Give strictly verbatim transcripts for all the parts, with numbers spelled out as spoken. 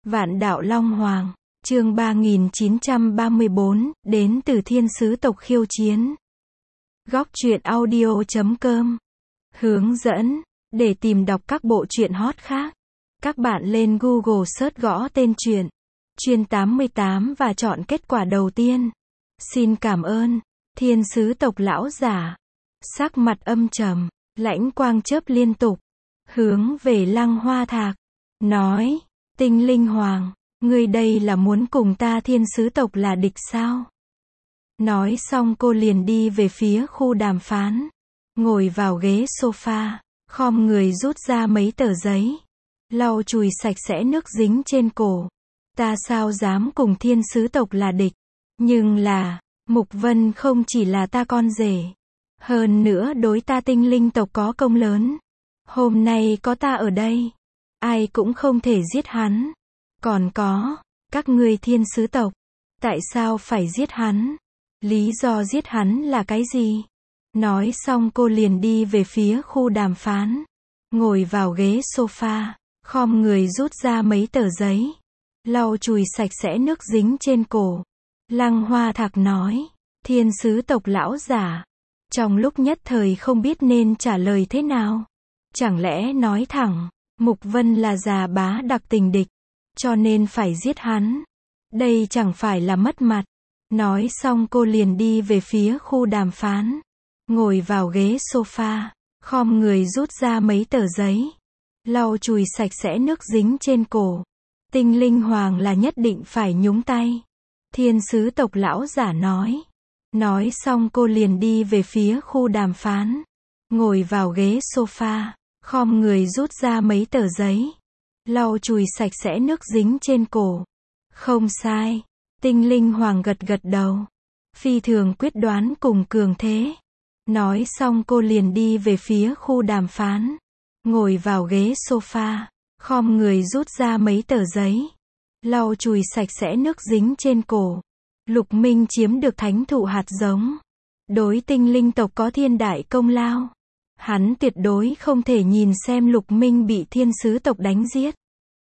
Vạn Đạo Long Hoàng, chương ba nghìn chín trăm ba mươi bốn, đến từ thiên sứ tộc khiêu chiến. Góc truyện audio chấm com. Hướng dẫn, để tìm đọc các bộ truyện hot khác, các bạn lên Google search gõ tên truyện, Truyện tám mươi tám và chọn kết quả đầu tiên. Xin cảm ơn. Thiên sứ tộc lão giả, sắc mặt âm trầm, lãnh quang chớp liên tục, hướng về Lăng Hoa Thạc, nói, Tinh Linh Hoàng, ngươi đây là muốn cùng ta thiên sứ tộc là địch sao? Nói xong cô liền đi về phía khu đàm phán, ngồi vào ghế sofa, khom người rút ra mấy tờ giấy, lau chùi sạch sẽ nước dính trên cổ. Ta sao dám cùng thiên sứ tộc là địch? Nhưng là, Mục Vân không chỉ là ta con rể, hơn nữa đối ta tinh linh tộc có công lớn. Hôm nay có ta ở đây, ai cũng không thể giết hắn. Còn có, các ngươi thiên sứ tộc, tại sao phải giết hắn? Lý do giết hắn là cái gì? Nói xong cô liền đi về phía khu đàm phán, ngồi vào ghế sofa, khom người rút ra mấy tờ giấy, lau chùi sạch sẽ nước dính trên cổ. Lăng Hoa Thạc nói, thiên sứ tộc lão giả, trong lúc nhất thời không biết nên trả lời thế nào. Chẳng lẽ nói thẳng, Mục Vân là già bá đặc tình địch, cho nên phải giết hắn? Đây chẳng phải là mất mặt. Nói xong cô liền đi về phía khu đàm phán, ngồi vào ghế sofa, khom người rút ra mấy tờ giấy, lau chùi sạch sẽ nước dính trên cổ. Tinh Linh Hoàng là nhất định phải nhúng tay. Thiên sứ tộc lão giả nói. Nói xong cô liền đi về phía khu đàm phán, ngồi vào ghế sofa, khom người rút ra mấy tờ giấy, lau chùi sạch sẽ nước dính trên cổ. Không sai. Tinh Linh Hoàng gật gật đầu, phi thường quyết đoán cùng cường thế. Nói xong cô liền đi về phía khu đàm phán, ngồi vào ghế sofa, khom người rút ra mấy tờ giấy, lau chùi sạch sẽ nước dính trên cổ. Lục Minh chiếm được thánh thụ hạt giống, đối tinh linh tộc có thiên đại công lao. Hắn tuyệt đối không thể nhìn xem Lục Minh bị thiên sứ tộc đánh giết.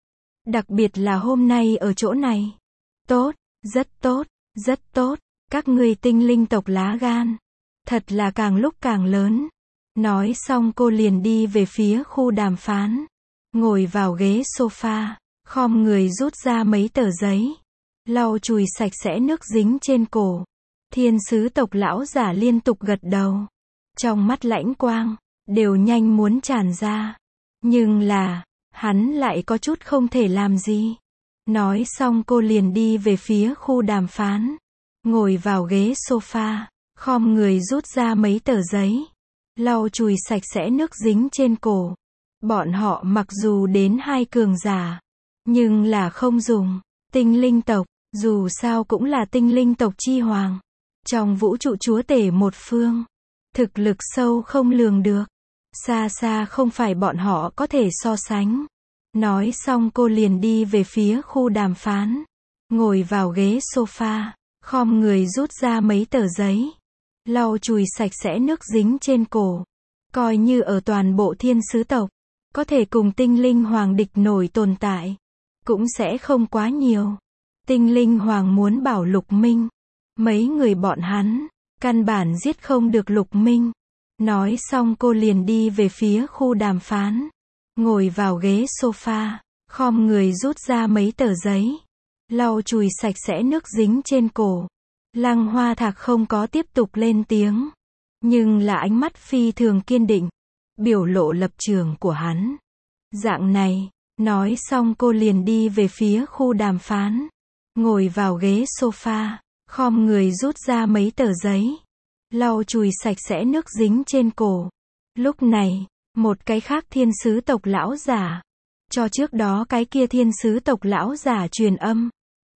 Đặc biệt là hôm nay ở chỗ này. Tốt, rất tốt, rất tốt, các ngươi tinh linh tộc lá gan, thật là càng lúc càng lớn. Nói xong cô liền đi về phía khu đàm phán, ngồi vào ghế sofa, khom người rút ra mấy tờ giấy, lau chùi sạch sẽ nước dính trên cổ. Thiên sứ tộc lão giả liên tục gật đầu, trong mắt lãnh quang đều nhanh muốn tràn ra, nhưng là hắn lại có chút không thể làm gì. Nói xong cô liền đi về phía khu đàm phán, ngồi vào ghế sofa, khom người rút ra mấy tờ giấy, lau chùi sạch sẽ nước dính trên cổ. Bọn họ mặc dù đến hai cường giả, nhưng là không dùng. Tinh linh tộc, dù sao cũng là tinh linh tộc chi hoàng, trong vũ trụ chúa tể một phương, thực lực sâu không lường được, xa xa không phải bọn họ có thể so sánh. Nói xong cô liền đi về phía khu đàm phán, ngồi vào ghế sofa, khom người rút ra mấy tờ giấy, lau chùi sạch sẽ nước dính trên cổ. Coi như ở toàn bộ thiên sứ tộc, có thể cùng tinh linh hoàng địch nổi tồn tại, cũng sẽ không quá nhiều. Tinh linh hoàng muốn bảo Lục Minh, mấy người bọn hắn, căn bản giết không được Lục Minh. Nói xong cô liền đi về phía khu đàm phán, ngồi vào ghế sofa, khom người rút ra mấy tờ giấy, lau chùi sạch sẽ nước dính trên cổ. Lăng Hoa Thạc không có tiếp tục lên tiếng, nhưng là ánh mắt phi thường kiên định, biểu lộ lập trường của hắn. Dạng này, nói xong cô liền đi về phía khu đàm phán, ngồi vào ghế sofa, khom người rút ra mấy tờ giấy, lau chùi sạch sẽ nước dính trên cổ. Lúc này, một cái khác thiên sứ tộc lão giả, cho trước đó cái kia thiên sứ tộc lão giả truyền âm.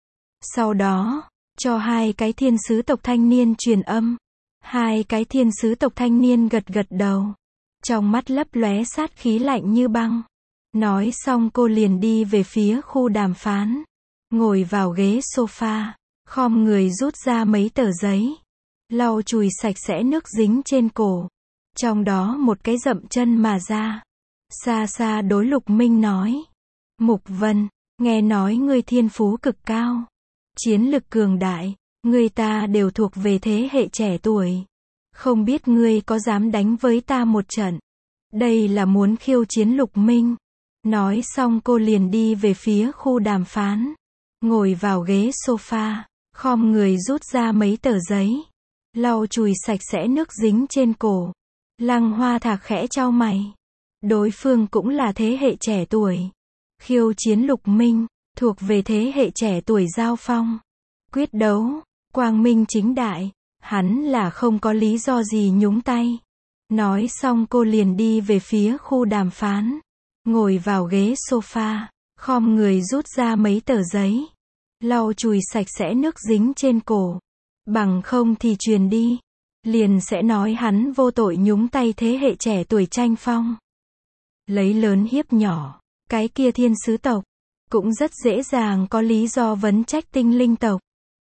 Sau đó, cho hai cái thiên sứ tộc thanh niên truyền âm. Hai cái thiên sứ tộc thanh niên gật gật đầu, trong mắt lấp lóe sát khí lạnh như băng. Nói xong cô liền đi về phía khu đàm phán, ngồi vào ghế sofa, khom người rút ra mấy tờ giấy, lau chùi sạch sẽ nước dính trên cổ. Trong đó một cái dậm chân mà ra, xa xa đối Lục Minh nói, Mục Vân, Nghe nói ngươi thiên phú cực cao, chiến lực cường đại, ngươi ta đều thuộc về thế hệ trẻ tuổi. Không biết ngươi có dám đánh với ta một trận. Đây là muốn khiêu chiến Lục Minh. Nói xong cô liền đi về phía khu đàm phán. Ngồi vào ghế sofa, khom người rút ra mấy tờ giấy. Lau chùi sạch sẽ nước dính trên cổ. Lăng Hoa Thạc khẽ chau mày. Đối phương cũng là thế hệ trẻ tuổi. Khiêu chiến Lục Minh, thuộc về thế hệ trẻ tuổi giao phong. Quyết đấu, quang minh chính đại, hắn là không có lý do gì nhúng tay. Nói xong cô liền đi về phía khu đàm phán. Ngồi vào ghế sofa, khom người rút ra mấy tờ giấy. Lau chùi sạch sẽ nước dính trên cổ. Bằng không thì truyền đi. Liền sẽ nói hắn vô tội nhúng tay thế hệ trẻ tuổi tranh phong. Lấy lớn hiếp nhỏ. Cái kia thiên sứ tộc. Cũng rất dễ dàng có lý do vấn trách tinh linh tộc.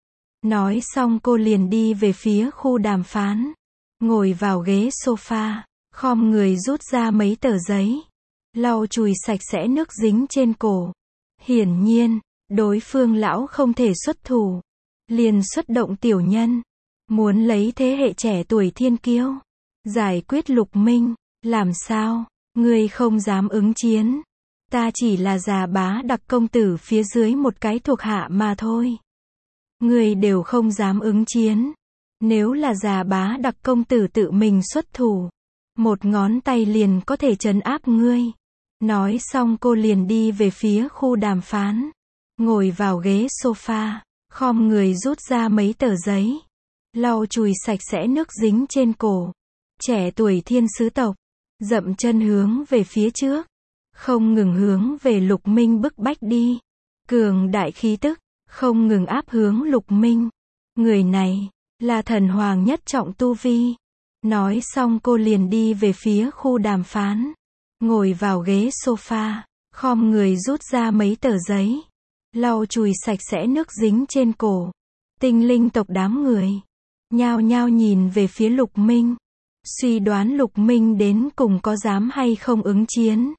Nói xong cô liền đi về phía khu đàm phán. Ngồi vào ghế sofa, khom người rút ra mấy tờ giấy. Lau chùi sạch sẽ nước dính trên cổ. Hiển nhiên, đối phương lão không thể xuất thủ. Liền xuất động tiểu nhân. Muốn lấy thế hệ trẻ tuổi thiên kiêu. Giải quyết Lục Minh. Làm sao? Ngươi không dám ứng chiến. Ta chỉ là già bá đặc công tử phía dưới một cái thuộc hạ mà thôi. Ngươi đều không dám ứng chiến. Nếu là già bá đặc công tử tự mình xuất thủ. Một ngón tay liền có thể trấn áp ngươi. Nói xong cô liền đi về phía khu đàm phán. Ngồi vào ghế sofa, khom người rút ra mấy tờ giấy. Lau chùi sạch sẽ nước dính trên cổ. Trẻ tuổi thiên sứ tộc. Dậm chân hướng về phía trước. Không ngừng hướng về Lục Minh bức bách đi. Cường đại khí tức. Không ngừng áp hướng Lục Minh. Người này, là thần hoàng nhất trọng tu vi. Nói xong cô liền đi về phía khu đàm phán. Ngồi vào ghế sofa, khom người rút ra mấy tờ giấy. Lau chùi sạch sẽ nước dính trên cổ. Tinh linh tộc đám người. Nhao nhao nhìn về phía Lục Minh. Suy đoán Lục Minh đến cùng có dám hay không ứng chiến.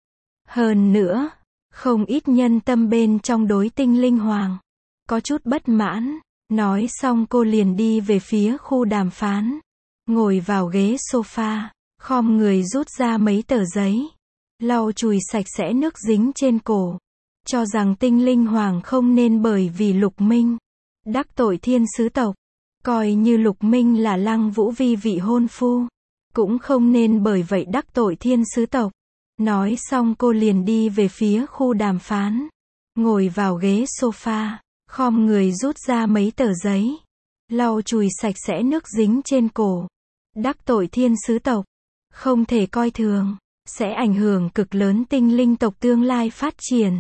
Hơn nữa, không ít nhân tâm bên trong đối tinh linh hoàng. Có chút bất mãn. Nói xong cô liền đi về phía khu đàm phán. Ngồi vào ghế sofa, khom người rút ra mấy tờ giấy. Lau chùi sạch sẽ nước dính trên cổ. Cho rằng tinh linh hoàng không nên bởi vì Lục Minh đắc tội thiên sứ tộc. Coi như Lục Minh là Lăng Vũ Vi vị hôn phu. Cũng không nên bởi vậy đắc tội thiên sứ tộc. Nói xong cô liền đi về phía khu đàm phán. Ngồi vào ghế sofa, khom người rút ra mấy tờ giấy. Lau chùi sạch sẽ nước dính trên cổ. Đắc tội thiên sứ tộc. Không thể coi thường. Sẽ ảnh hưởng cực lớn tinh linh tộc tương lai phát triển.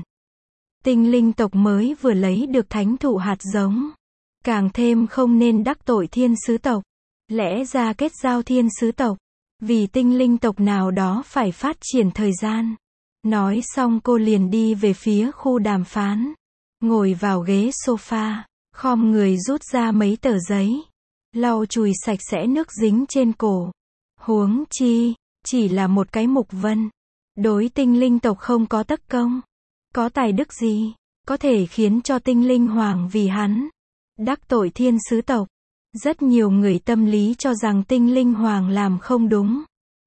Tinh linh tộc mới vừa lấy được thánh thụ hạt giống. Càng thêm không nên đắc tội thiên sứ tộc. Lẽ ra kết giao thiên sứ tộc. Vì tinh linh tộc nào đó phải phát triển thời gian. Nói xong cô liền đi về phía khu đàm phán. Ngồi vào ghế sofa, khom người rút ra mấy tờ giấy. Lau chùi sạch sẽ nước dính trên cổ. Huống chi, chỉ là một cái mục vân. Đối tinh linh tộc không có tất công. Có tài đức gì, có thể khiến cho tinh linh hoàng vì hắn đắc tội thiên sứ tộc. Rất nhiều người tâm lý cho rằng tinh linh hoàng làm không đúng.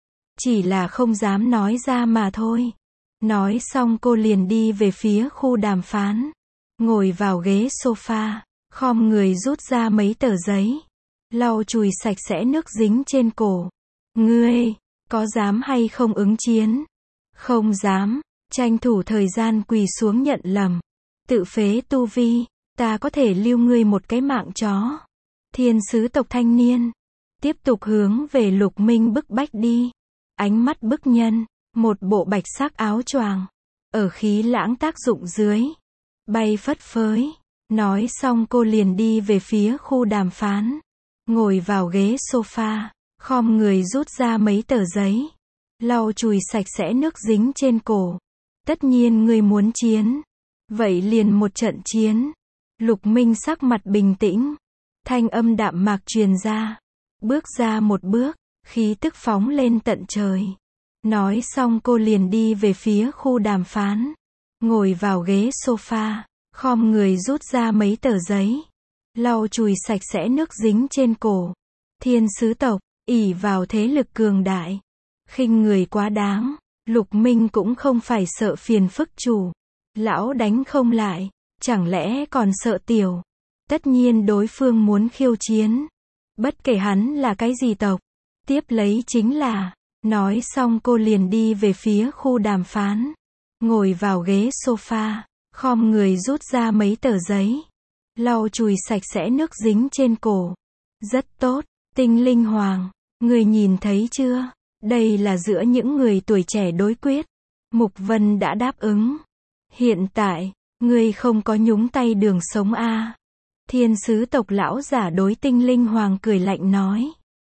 Chỉ là không dám nói ra mà thôi. Nói xong cô liền đi về phía khu đàm phán. Ngồi vào ghế sofa, khom người rút ra mấy tờ giấy. Lau chùi sạch sẽ nước dính trên cổ. Ngươi, có dám hay không ứng chiến? Không dám, tranh thủ thời gian quỳ xuống nhận lầm. Tự phế tu vi, ta có thể lưu ngươi một cái mạng chó. Thiên sứ tộc thanh niên. Tiếp tục hướng về Lục Minh bức bách đi. Ánh mắt bức nhân. Một bộ bạch sắc áo choàng. Ở khí lãng tác dụng dưới. Bay phất phới. Nói xong cô liền đi về phía khu đàm phán. Ngồi vào ghế sofa. Khom người rút ra mấy tờ giấy. Lau chùi sạch sẽ nước dính trên cổ. Tất nhiên ngươi muốn chiến. Vậy liền một trận chiến. Lục Minh sắc mặt bình tĩnh. Thanh âm đạm mạc truyền ra. Bước ra một bước. Khí tức phóng lên tận trời. Nói xong cô liền đi về phía khu đàm phán. ngồi vào ghế sofa, khom người rút ra mấy tờ giấy, lau chùi sạch sẽ nước dính trên cổ. Thiên sứ tộc, ỷ vào thế lực cường đại, khinh người quá đáng, Lục Minh cũng không phải sợ phiền phức chủ. Lão đánh không lại, chẳng lẽ còn sợ tiểu. Tất nhiên đối phương muốn khiêu chiến. Bất kể hắn là cái gì tộc. Tiếp lấy chính là, nói xong cô liền đi về phía khu đàm phán. Ngồi vào ghế sofa, khom người rút ra mấy tờ giấy. Lau chùi sạch sẽ nước dính trên cổ. Rất tốt, Tinh Linh Hoàng, người nhìn thấy chưa? Đây là giữa những người tuổi trẻ đối quyết. Mục Vân đã đáp ứng. Hiện tại, ngươi không có nhúng tay đường sống a. À. Thiên sứ tộc lão giả đối Tinh Linh Hoàng cười lạnh nói.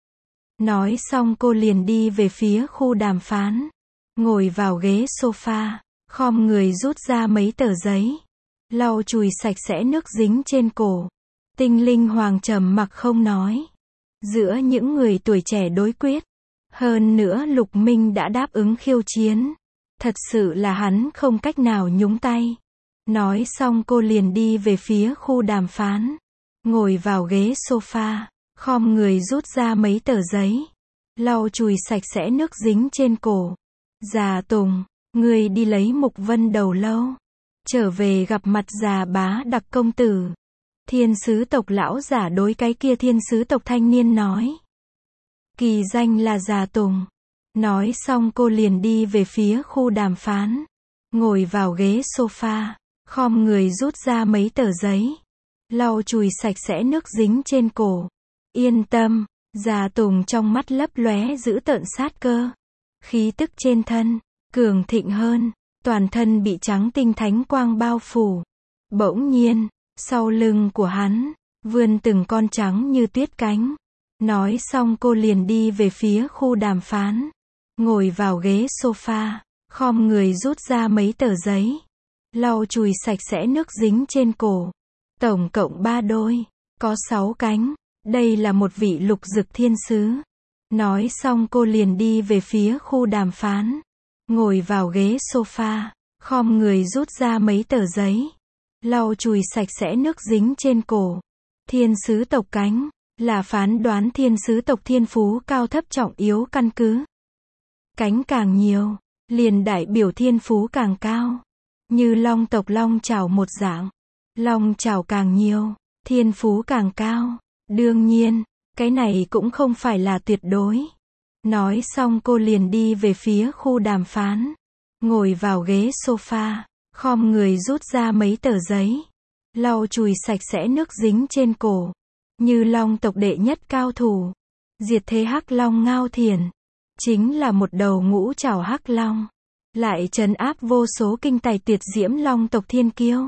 Nói xong cô liền đi về phía khu đàm phán. Ngồi vào ghế sofa, khom người rút ra mấy tờ giấy. Lau chùi sạch sẽ nước dính trên cổ. Tinh Linh Hoàng trầm mặc không nói. Giữa những người tuổi trẻ đối quyết. Hơn nữa Lục Minh đã đáp ứng khiêu chiến. Thật sự là hắn không cách nào nhúng tay. Nói xong cô liền đi về phía khu đàm phán. Ngồi vào ghế sofa, khom người rút ra mấy tờ giấy. Lau chùi sạch sẽ nước dính trên cổ. Già Tùng, ngươi đi lấy Mục Vân đầu lâu. Trở về gặp mặt già bá đặc công tử. Thiên sứ tộc lão giả đối cái kia thiên sứ tộc thanh niên nói. Kỳ danh là Già Tùng. Nói xong cô liền đi về phía khu đàm phán. Ngồi vào ghế sofa, khom người rút ra mấy tờ giấy. Lau chùi sạch sẽ nước dính trên cổ. Yên tâm, Già Tùng trong mắt lấp lóe giữ tợn sát cơ. Khí tức trên thân, cường thịnh hơn, toàn thân bị trắng tinh thánh quang bao phủ. Bỗng nhiên, sau lưng của hắn, vươn từng con trắng như tuyết cánh. Nói xong cô liền đi về phía khu đàm phán. Ngồi vào ghế sofa, khom người rút ra mấy tờ giấy. Lau chùi sạch sẽ nước dính trên cổ. Tổng cộng ba đôi, có sáu cánh. Đây là một vị lục dực thiên sứ. Nói xong cô liền đi về phía khu đàm phán. Ngồi vào ghế sofa, khom người rút ra mấy tờ giấy. Lau chùi sạch sẽ nước dính trên cổ. Thiên sứ tộc cánh, là phán đoán thiên sứ tộc thiên phú cao thấp trọng yếu căn cứ. Cánh càng nhiều, liền đại biểu thiên phú càng cao. Như long tộc long chảo một dạng. Long chảo càng nhiều, thiên phú càng cao. Đương nhiên, cái này cũng không phải là tuyệt đối. Nói xong cô liền đi về phía khu đàm phán. Ngồi vào ghế sofa, khom người rút ra mấy tờ giấy. Lau chùi sạch sẽ nước dính trên cổ. Như long tộc đệ nhất cao thủ. Diệt thế hắc long Ngao Thiền. Chính là một đầu ngũ trảo hắc long. Lại trấn áp vô số kinh tài tuyệt diễm long tộc thiên kiêu.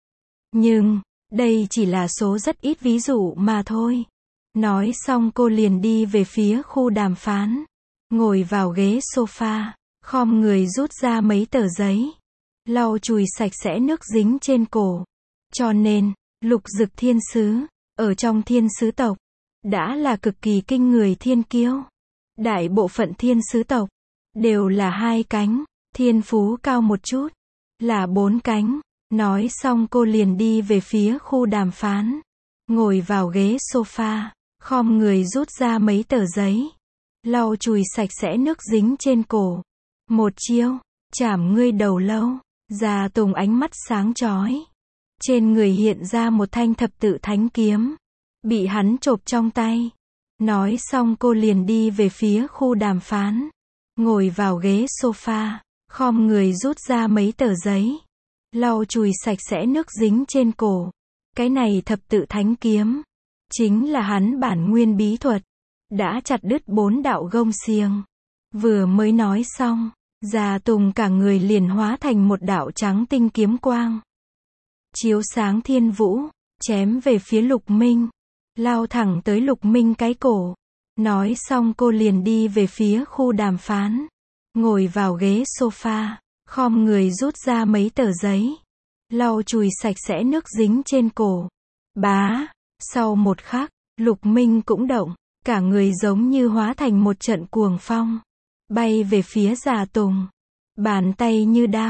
Nhưng, đây chỉ là số rất ít ví dụ mà thôi. Nói xong cô liền đi về phía khu đàm phán. Ngồi vào ghế sofa, khom người rút ra mấy tờ giấy. Lau chùi sạch sẽ nước dính trên cổ. Cho nên, lục dực thiên sứ, ở trong thiên sứ tộc, đã là cực kỳ kinh người thiên kiêu. Đại bộ phận thiên sứ tộc, đều là hai cánh, thiên phú cao một chút, là bốn cánh. Nói xong cô liền đi về phía khu đàm phán. Ngồi vào ghế sofa, khom người rút ra mấy tờ giấy. Lau chùi sạch sẽ nước dính trên cổ. Một chiêu, chảm ngươi đầu lâu. Già Tùng ánh mắt sáng chói. Trên người hiện ra một thanh thập tự thánh kiếm. Bị hắn chộp trong tay. Nói xong cô liền đi về phía khu đàm phán. Ngồi vào ghế sofa, khom người rút ra mấy tờ giấy. Lau chùi sạch sẽ nước dính trên cổ. Cái này thập tự thánh kiếm, chính là hắn bản nguyên bí thuật. Đã chặt đứt bốn đạo gông xiềng. Vừa mới nói xong, Già Tùng cả người liền hóa thành một đạo trắng tinh kiếm quang. Chiếu sáng thiên vũ, chém về phía Lục Minh. Lao thẳng tới Lục Minh cái cổ. Nói xong cô liền đi về phía khu đàm phán. Ngồi vào ghế sofa, khom người rút ra mấy tờ giấy. Lau chùi sạch sẽ nước dính trên cổ. Bá, sau một khắc, Lục Minh cũng động. Cả người giống như hóa thành một trận cuồng phong. Bay về phía Già Tùng. Bàn tay như đao,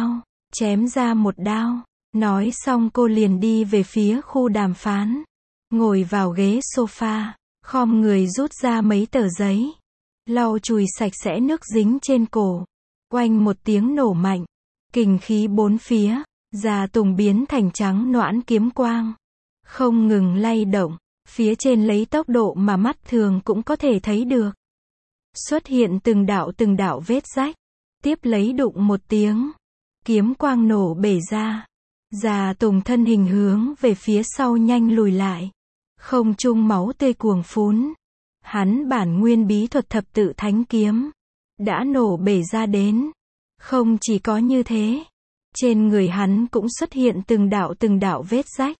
chém ra một đao. Nói xong cô liền đi về phía khu đàm phán. Ngồi vào ghế sofa, khom người rút ra mấy tờ giấy. Lau chùi sạch sẽ nước dính trên cổ. Oanh một tiếng nổ mạnh. Kình khí bốn phía. Da Tùng biến thành trắng noãn kiếm quang. Không ngừng lay động. Phía trên lấy tốc độ mà mắt thường cũng có thể thấy được. Xuất hiện từng đạo từng đạo vết rách. Tiếp lấy đụng một tiếng. Kiếm quang nổ bể ra. Da Tùng thân hình hướng về phía sau nhanh lùi lại. Không trung máu tươi cuồng phún. Hắn bản nguyên bí thuật thập tự thánh kiếm. Đã nổ bể ra đến. Không chỉ có như thế. Trên người hắn cũng xuất hiện từng đạo từng đạo vết rách.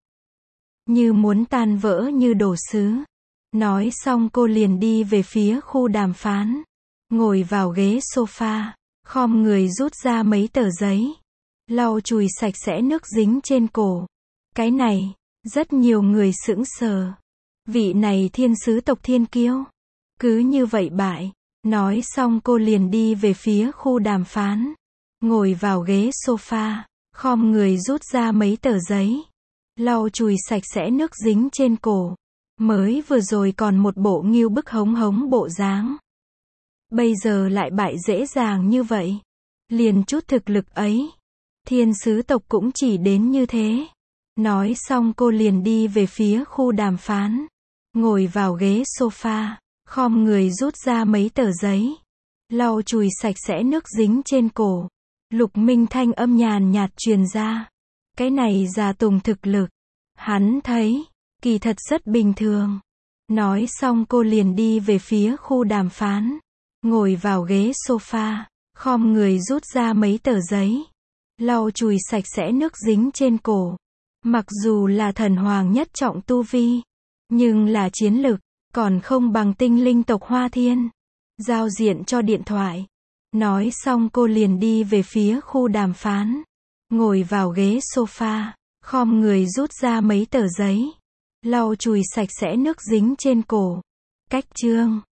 Như muốn tan vỡ như đồ sứ. Nói xong cô liền đi về phía khu đàm phán. Ngồi vào ghế sofa. Khom người rút ra mấy tờ giấy. Lau chùi sạch sẽ nước dính trên cổ. Cái này, rất nhiều người sững sờ. Vị này thiên sứ tộc thiên kiêu. Cứ như vậy bại. Nói xong cô liền đi về phía khu đàm phán. Ngồi vào ghế sofa. Khom người rút ra mấy tờ giấy. Lau chùi sạch sẽ nước dính trên cổ. Mới vừa rồi còn một bộ nghiêu bức hống hống bộ dáng. Bây giờ lại bại dễ dàng như vậy. Liền chút thực lực ấy. Thiên sứ tộc cũng chỉ đến như thế. Nói xong cô liền đi về phía khu đàm phán. Ngồi vào ghế sofa. Khom người rút ra mấy tờ giấy. Lau chùi sạch sẽ nước dính trên cổ. Lục Minh thanh âm nhàn nhạt truyền ra. Cái này Da Tùng thực lực. Hắn thấy, kỳ thật rất bình thường. Nói xong cô liền đi về phía khu đàm phán. Ngồi vào ghế sofa. Khom người rút ra mấy tờ giấy. Lau chùi sạch sẽ nước dính trên cổ. Mặc dù là thần hoàng nhất trọng tu vi. Nhưng là chiến lực. Còn không bằng tinh linh tộc Hoa Thiên. Giao diện cho điện thoại. Nói xong cô liền đi về phía khu đàm phán. Ngồi vào ghế sofa. Khom người rút ra mấy tờ giấy. Lau chùi sạch sẽ nước dính trên cổ. Cách chương